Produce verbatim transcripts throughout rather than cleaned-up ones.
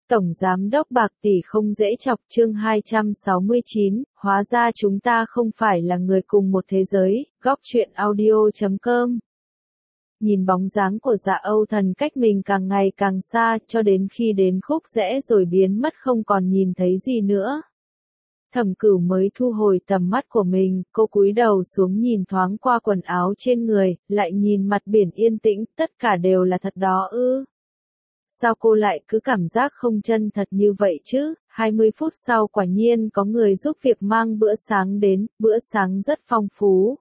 Tổng Giám đốc bạc tỷ không dễ chọc chương hai trăm sáu mươi chín, hóa ra chúng ta không phải là người cùng một thế giới, góc truyện audio chấm com. Nhìn bóng dáng của Dạ Âu Thần cách mình càng ngày càng xa, cho đến khi đến khúc rẽ rồi biến mất không còn nhìn thấy gì nữa. Thẩm Cửu mới thu hồi tầm mắt của mình, cô cúi đầu xuống nhìn thoáng qua quần áo trên người, lại nhìn mặt biển yên tĩnh, tất cả đều là thật đó ư. Sao cô lại cứ cảm giác không chân thật như vậy chứ? hai mươi phút sau quả nhiên có người giúp việc mang bữa sáng đến, bữa sáng rất phong phú.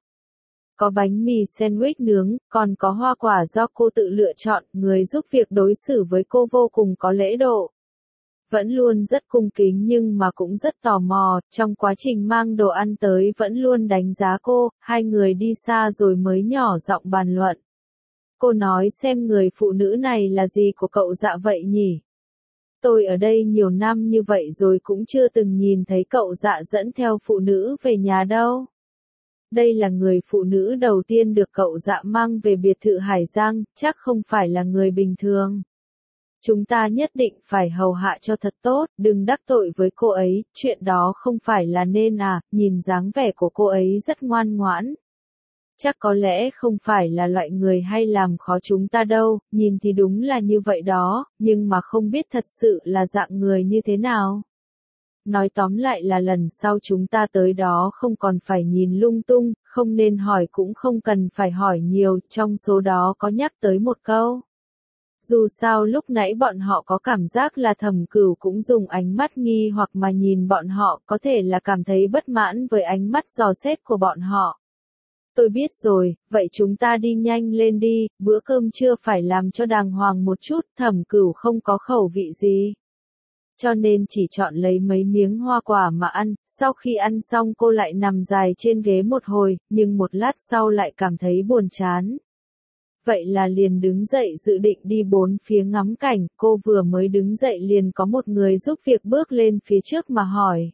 Có bánh mì sandwich nướng, còn có hoa quả do cô tự lựa chọn, người giúp việc đối xử với cô vô cùng có lễ độ. Vẫn luôn rất cung kính nhưng mà cũng rất tò mò, trong quá trình mang đồ ăn tới vẫn luôn đánh giá cô, hai người đi xa rồi mới nhỏ giọng bàn luận. Cô nói xem người phụ nữ này là gì của cậu Dạ vậy nhỉ? Tôi ở đây nhiều năm như vậy rồi cũng chưa từng nhìn thấy cậu Dạ dẫn theo phụ nữ về nhà đâu. Đây là người phụ nữ đầu tiên được cậu Dạ mang về biệt thự Hải Giang, chắc không phải là người bình thường. Chúng ta nhất định phải hầu hạ cho thật tốt, đừng đắc tội với cô ấy, chuyện đó không phải là nên à, nhìn dáng vẻ của cô ấy rất ngoan ngoãn. Chắc có lẽ không phải là loại người hay làm khó chúng ta đâu, nhìn thì đúng là như vậy đó, nhưng mà không biết thật sự là dạng người như thế nào. Nói tóm lại là lần sau chúng ta tới đó không còn phải nhìn lung tung, không nên hỏi cũng không cần phải hỏi nhiều, trong số đó có nhắc tới một câu. Dù sao lúc nãy bọn họ có cảm giác là Thẩm Cửu cũng dùng ánh mắt nghi hoặc mà nhìn bọn họ, có thể là cảm thấy bất mãn với ánh mắt dò xét của bọn họ. Tôi biết rồi, vậy chúng ta đi nhanh lên đi, bữa cơm trưa phải làm cho đàng hoàng một chút, Thẩm Cửu không có khẩu vị gì. Cho nên chỉ chọn lấy mấy miếng hoa quả mà ăn, sau khi ăn xong cô lại nằm dài trên ghế một hồi, nhưng một lát sau lại cảm thấy buồn chán. Vậy là liền đứng dậy dự định đi bốn phía ngắm cảnh, cô vừa mới đứng dậy liền có một người giúp việc bước lên phía trước mà hỏi.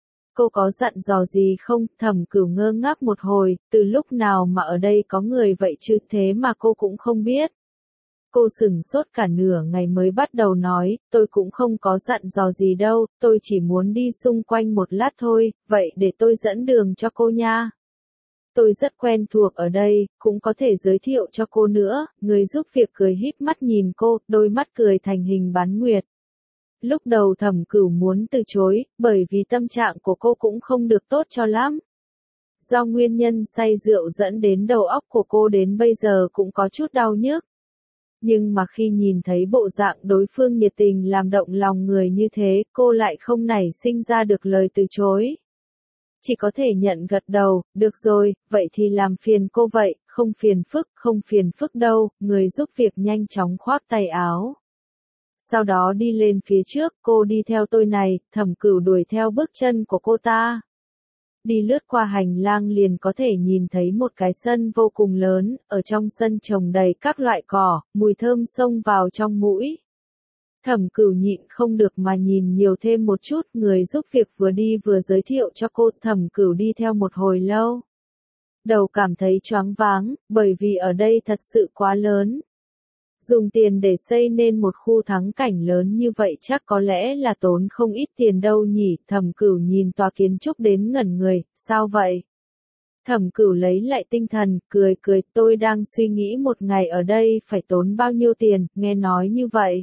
Cô có dặn dò gì không? Thẩm Cửu ngơ ngác một hồi, từ lúc nào mà ở đây có người vậy chứ thế mà cô cũng không biết. Cô sửng sốt cả nửa ngày mới bắt đầu nói, tôi cũng không có dặn dò gì đâu, tôi chỉ muốn đi xung quanh một lát thôi, vậy để tôi dẫn đường cho cô nha. Tôi rất quen thuộc ở đây, cũng có thể giới thiệu cho cô nữa, người giúp việc cười híp mắt nhìn cô, đôi mắt cười thành hình bán nguyệt. Lúc đầu Thẩm Cửu muốn từ chối, bởi vì tâm trạng của cô cũng không được tốt cho lắm. Do nguyên nhân say rượu dẫn đến đầu óc của cô đến bây giờ cũng có chút đau nhức. Nhưng mà khi nhìn thấy bộ dạng đối phương nhiệt tình làm động lòng người như thế, cô lại không nảy sinh ra được lời từ chối. Chỉ có thể nhận gật đầu, được rồi, vậy thì làm phiền cô vậy, không phiền phức, không phiền phức đâu, người giúp việc nhanh chóng khoác tay áo. Sau đó đi lên phía trước, cô đi theo tôi này, Thẩm Cửu đuổi theo bước chân của cô ta. Đi lướt qua hành lang liền có thể nhìn thấy một cái sân vô cùng lớn, ở trong sân trồng đầy các loại cỏ, mùi thơm xông vào trong mũi. Thẩm Cửu nhịn không được mà nhìn nhiều thêm một chút, người giúp việc vừa đi vừa giới thiệu cho cô, Thẩm Cửu đi theo một hồi lâu. Đầu cảm thấy choáng váng, bởi vì ở đây thật sự quá lớn. Dùng tiền để xây nên một khu thắng cảnh lớn như vậy chắc có lẽ là tốn không ít tiền đâu nhỉ, Thẩm Cửu nhìn tòa kiến trúc đến ngẩn người, sao vậy? Thẩm Cửu lấy lại tinh thần, cười cười, tôi đang suy nghĩ một ngày ở đây phải tốn bao nhiêu tiền, nghe nói như vậy.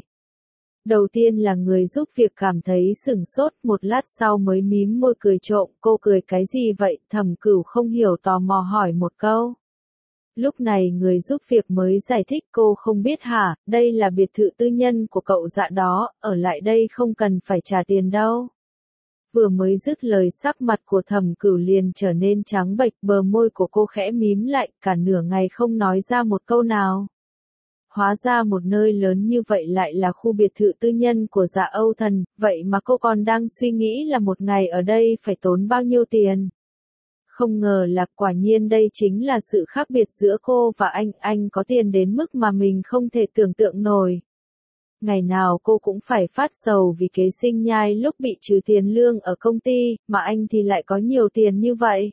Đầu tiên là người giúp việc cảm thấy sửng sốt, một lát sau mới mím môi cười trộm, cô cười cái gì vậy, Thẩm Cửu không hiểu tò mò hỏi một câu. Lúc này người giúp việc mới giải thích, cô không biết hả, đây là biệt thự tư nhân của cậu Dạ đó, ở lại đây không cần phải trả tiền đâu. Vừa mới dứt lời sắc mặt của Thẩm Cửu liền trở nên trắng bệch, bờ môi của cô khẽ mím lại, cả nửa ngày không nói ra một câu nào. Hóa ra một nơi lớn như vậy lại là khu biệt thự tư nhân của Dạ Âu Thần, vậy mà cô còn đang suy nghĩ là một ngày ở đây phải tốn bao nhiêu tiền. Không ngờ là quả nhiên đây chính là sự khác biệt giữa cô và anh, anh có tiền đến mức mà mình không thể tưởng tượng nổi. Ngày nào cô cũng phải phát sầu vì kế sinh nhai lúc bị trừ tiền lương ở công ty, mà anh thì lại có nhiều tiền như vậy.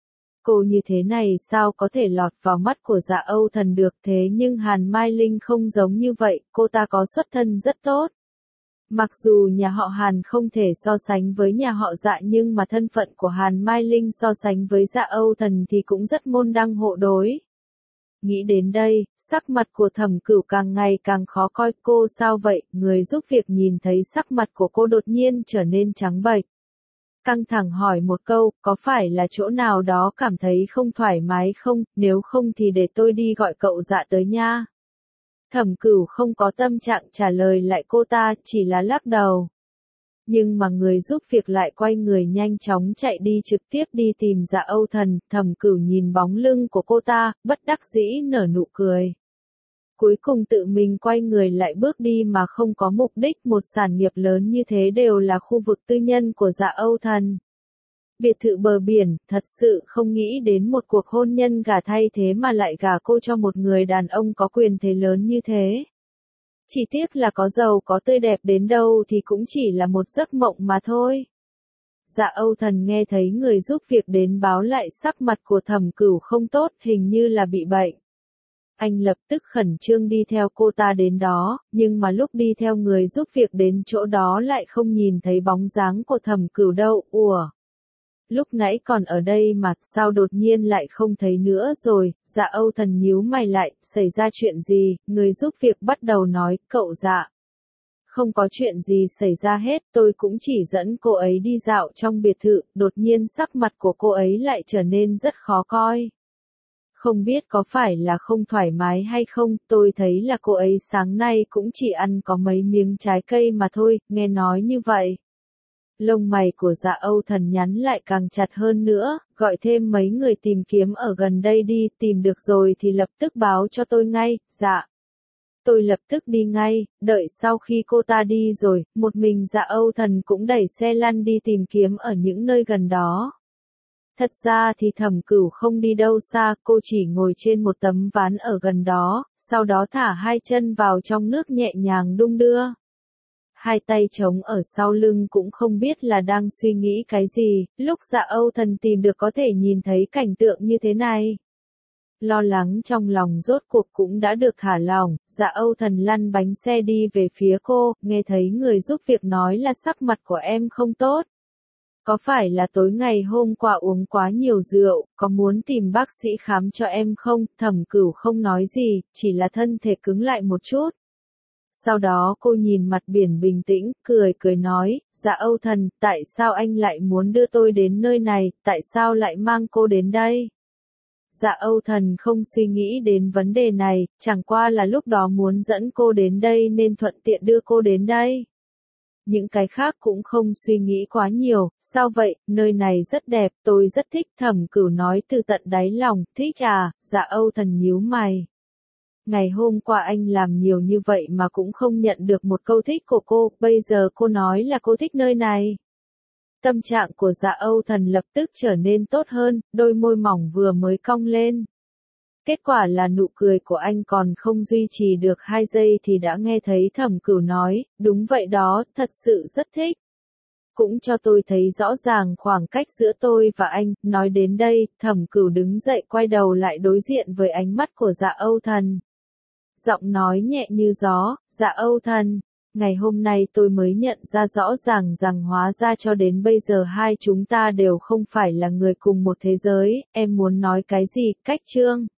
Cô như thế này sao có thể lọt vào mắt của Dạ Âu Thần được, thế nhưng Hàn Mai Linh không giống như vậy, cô ta có xuất thân rất tốt. Mặc dù nhà họ Hàn không thể so sánh với nhà họ Dạ nhưng mà thân phận của Hàn Mai Linh so sánh với Dạ Âu Thần thì cũng rất môn đăng hộ đối. Nghĩ đến đây, sắc mặt của Thẩm Cửu càng ngày càng khó coi. Cô sao vậy? Người giúp việc nhìn thấy sắc mặt của cô đột nhiên trở nên trắng bệch. Căng thẳng hỏi một câu, có phải là chỗ nào đó cảm thấy không thoải mái không, nếu không thì để tôi đi gọi cậu Dạ tới nha. Thẩm Cửu không có tâm trạng trả lời lại cô ta, chỉ là lắc đầu. Nhưng mà người giúp việc lại quay người nhanh chóng chạy đi trực tiếp đi tìm Dạ Âu Thần. Thẩm Cửu nhìn bóng lưng của cô ta, bất đắc dĩ nở nụ cười. Cuối cùng tự mình quay người lại bước đi mà không có mục đích. Một sản nghiệp lớn như thế đều là khu vực tư nhân của Dạ Âu Thần. Biệt thự bờ biển, thật sự không nghĩ đến một cuộc hôn nhân gả thay thế mà lại gả cô cho một người đàn ông có quyền thế lớn như thế. Chỉ tiếc là có giàu có tươi đẹp đến đâu thì cũng chỉ là một giấc mộng mà thôi. Dạ Âu Thần nghe thấy người giúp việc đến báo lại sắc mặt của Thẩm Cửu không tốt, hình như là bị bệnh. Anh lập tức khẩn trương đi theo cô ta đến đó, nhưng mà lúc đi theo người giúp việc đến chỗ đó lại không nhìn thấy bóng dáng của Thẩm Cửu đâu. Ủa? Lúc nãy còn ở đây mà sao đột nhiên lại không thấy nữa rồi? Dạ Âu Thần nhíu mày lại, xảy ra chuyện gì? Người giúp việc bắt đầu nói, cậu Dạ. Không có chuyện gì xảy ra hết, tôi cũng chỉ dẫn cô ấy đi dạo trong biệt thự, đột nhiên sắc mặt của cô ấy lại trở nên rất khó coi. Không biết có phải là không thoải mái hay không, tôi thấy là cô ấy sáng nay cũng chỉ ăn có mấy miếng trái cây mà thôi, nghe nói như vậy. Lông mày của Dạ Âu Thần nhắn lại càng chặt hơn nữa, gọi thêm mấy người tìm kiếm ở gần đây đi, tìm được rồi thì lập tức báo cho tôi ngay. Dạ. Tôi lập tức đi ngay, đợi sau khi cô ta đi rồi, một mình Dạ Âu Thần cũng đẩy xe lăn đi tìm kiếm ở những nơi gần đó. Thật ra thì Thẩm Cửu không đi đâu xa, cô chỉ ngồi trên một tấm ván ở gần đó, sau đó thả hai chân vào trong nước nhẹ nhàng đung đưa. Hai tay trống ở sau lưng cũng không biết là đang suy nghĩ cái gì, lúc Dạ Âu Thần tìm được có thể nhìn thấy cảnh tượng như thế này. Lo lắng trong lòng rốt cuộc cũng đã được thả lỏng, Dạ Âu Thần lăn bánh xe đi về phía cô, nghe thấy người giúp việc nói là sắc mặt của em không tốt. Có phải là tối ngày hôm qua uống quá nhiều rượu, có muốn tìm bác sĩ khám cho em không? Thẩm Cửu không nói gì, chỉ là thân thể cứng lại một chút. Sau đó cô nhìn mặt biển bình tĩnh, cười cười nói, Dạ Âu Thần, tại sao anh lại muốn đưa tôi đến nơi này, tại sao lại mang cô đến đây? Dạ Âu Thần không suy nghĩ đến vấn đề này, chẳng qua là lúc đó muốn dẫn cô đến đây nên thuận tiện đưa cô đến đây. Những cái khác cũng không suy nghĩ quá nhiều, sao vậy, nơi này rất đẹp, tôi rất thích. Thẩm Cửu nói từ tận đáy lòng, thích à? Dạ Âu Thần nhíu mày. Ngày hôm qua anh làm nhiều như vậy mà cũng không nhận được một câu thích của cô, bây giờ cô nói là cô thích nơi này. Tâm trạng của Dạ Âu Thần lập tức trở nên tốt hơn, đôi môi mỏng vừa mới cong lên. Kết quả là nụ cười của anh còn không duy trì được hai giây thì đã nghe thấy Thẩm Cửu nói, đúng vậy đó, thật sự rất thích. Cũng cho tôi thấy rõ ràng khoảng cách giữa tôi và anh. Nói đến đây, Thẩm Cửu đứng dậy quay đầu lại đối diện với ánh mắt của Dạ Âu Thần. Giọng nói nhẹ như gió, Dạ Âu Thần, ngày hôm nay tôi mới nhận ra rõ ràng rằng hóa ra cho đến bây giờ hai chúng ta đều không phải là người cùng một thế giới, em muốn nói cái gì, cách chương.